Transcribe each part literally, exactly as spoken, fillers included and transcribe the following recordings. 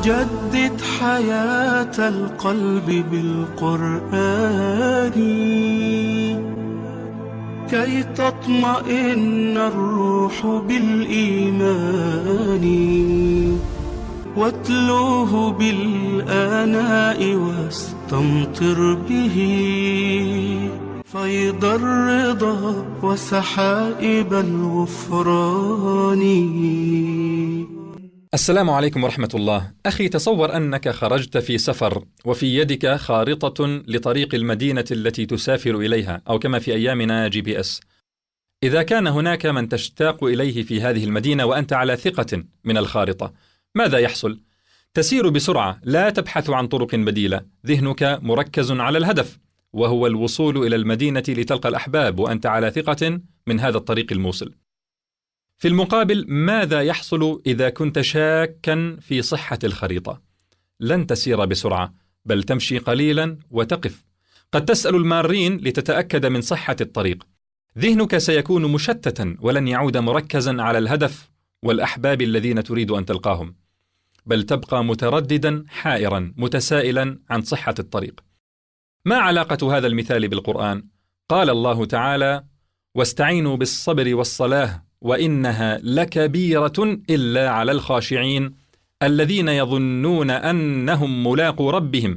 جدد حياة القلب بالقرآن كي تطمئن الروح بالإيمان، واتلوه بالآناء واستمطر به فيض الرضا وسحائب الغفران. السلام عليكم ورحمة الله. أخي، تصور أنك خرجت في سفر وفي يدك خارطة لطريق المدينة التي تسافر إليها، أو كما في أيامنا جي بي إس. إذا كان هناك من تشتاق إليه في هذه المدينة وأنت على ثقة من الخارطة، ماذا يحصل؟ تسير بسرعة، لا تبحث عن طرق بديلة، ذهنك مركز على الهدف، وهو الوصول إلى المدينة لتلقى الأحباب وأنت على ثقة من هذا الطريق الموصل. في المقابل، ماذا يحصل إذا كنت شاكا في صحة الخريطة؟ لن تسير بسرعة، بل تمشي قليلا وتقف. قد تسأل المارين لتتأكد من صحة الطريق. ذهنك سيكون مشتتا ولن يعود مركزا على الهدف والأحباب الذين تريد أن تلقاهم، بل تبقى مترددا حائرا متسائلا عن صحة الطريق. ما علاقة هذا المثال بالقرآن؟ قال الله تعالى: واستعينوا بالصبر والصلاة وإنها لكبيرة إلا على الخاشعين الذين يظنون أنهم ملاقو ربهم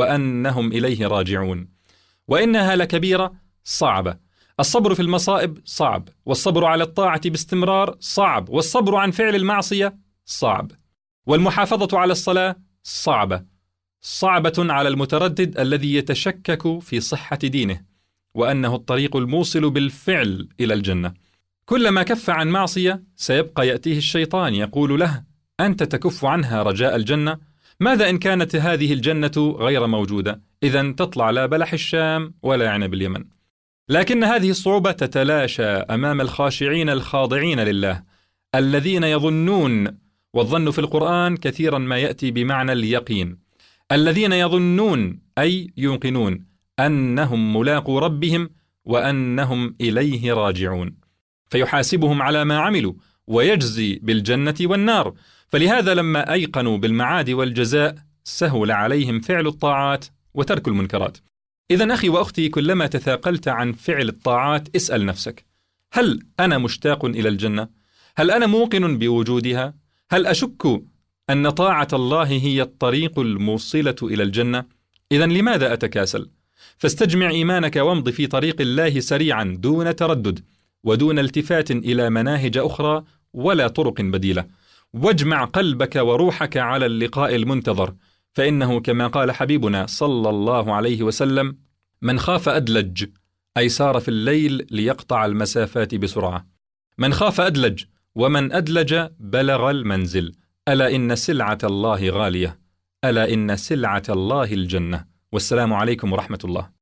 وأنهم إليه راجعون. وإنها لكبيرة صعبة. الصبر في المصائب صعب، والصبر على الطاعة باستمرار صعب، والصبر عن فعل المعصية صعب، والمحافظة على الصلاة صعبة. صعبة على المتردد الذي يتشكك في صحة دينه وأنه الطريق الموصل بالفعل إلى الجنة. كلما كف عن معصية سيبقى يأتيه الشيطان يقول له: أنت تكف عنها رجاء الجنة؟ ماذا إن كانت هذه الجنة غير موجودة؟ إذن تطلع لا بلح الشام ولا عنب اليمن. لكن هذه الصعوبة تتلاشى أمام الخاشعين الخاضعين لله الذين يظنون، والظن في القرآن كثيرا ما يأتي بمعنى اليقين، الذين يظنون أي يوقنون أنهم ملاقو ربهم وأنهم إليه راجعون، فيحاسبهم على ما عملوا ويجزي بالجنة والنار. فلهذا لما أيقنوا بالمعاد والجزاء سهل عليهم فعل الطاعات وترك المنكرات. إذن أخي وأختي، كلما تثاقلت عن فعل الطاعات اسأل نفسك: هل أنا مشتاق إلى الجنة؟ هل أنا موقن بوجودها؟ هل أشك أن طاعة الله هي الطريق الموصلة إلى الجنة؟ إذن لماذا أتكاسل؟ فاستجمع إيمانك وامض في طريق الله سريعا دون تردد ودون التفات إلى مناهج أخرى ولا طرق بديلة، واجمع قلبك وروحك على اللقاء المنتظر، فإنه كما قال حبيبنا صلى الله عليه وسلم: من خاف أدلج، أي سار في الليل ليقطع المسافات بسرعة. من خاف أدلج، ومن أدلج بلغ المنزل. ألا إن سلعة الله غالية، ألا إن سلعة الله الجنة. والسلام عليكم ورحمة الله.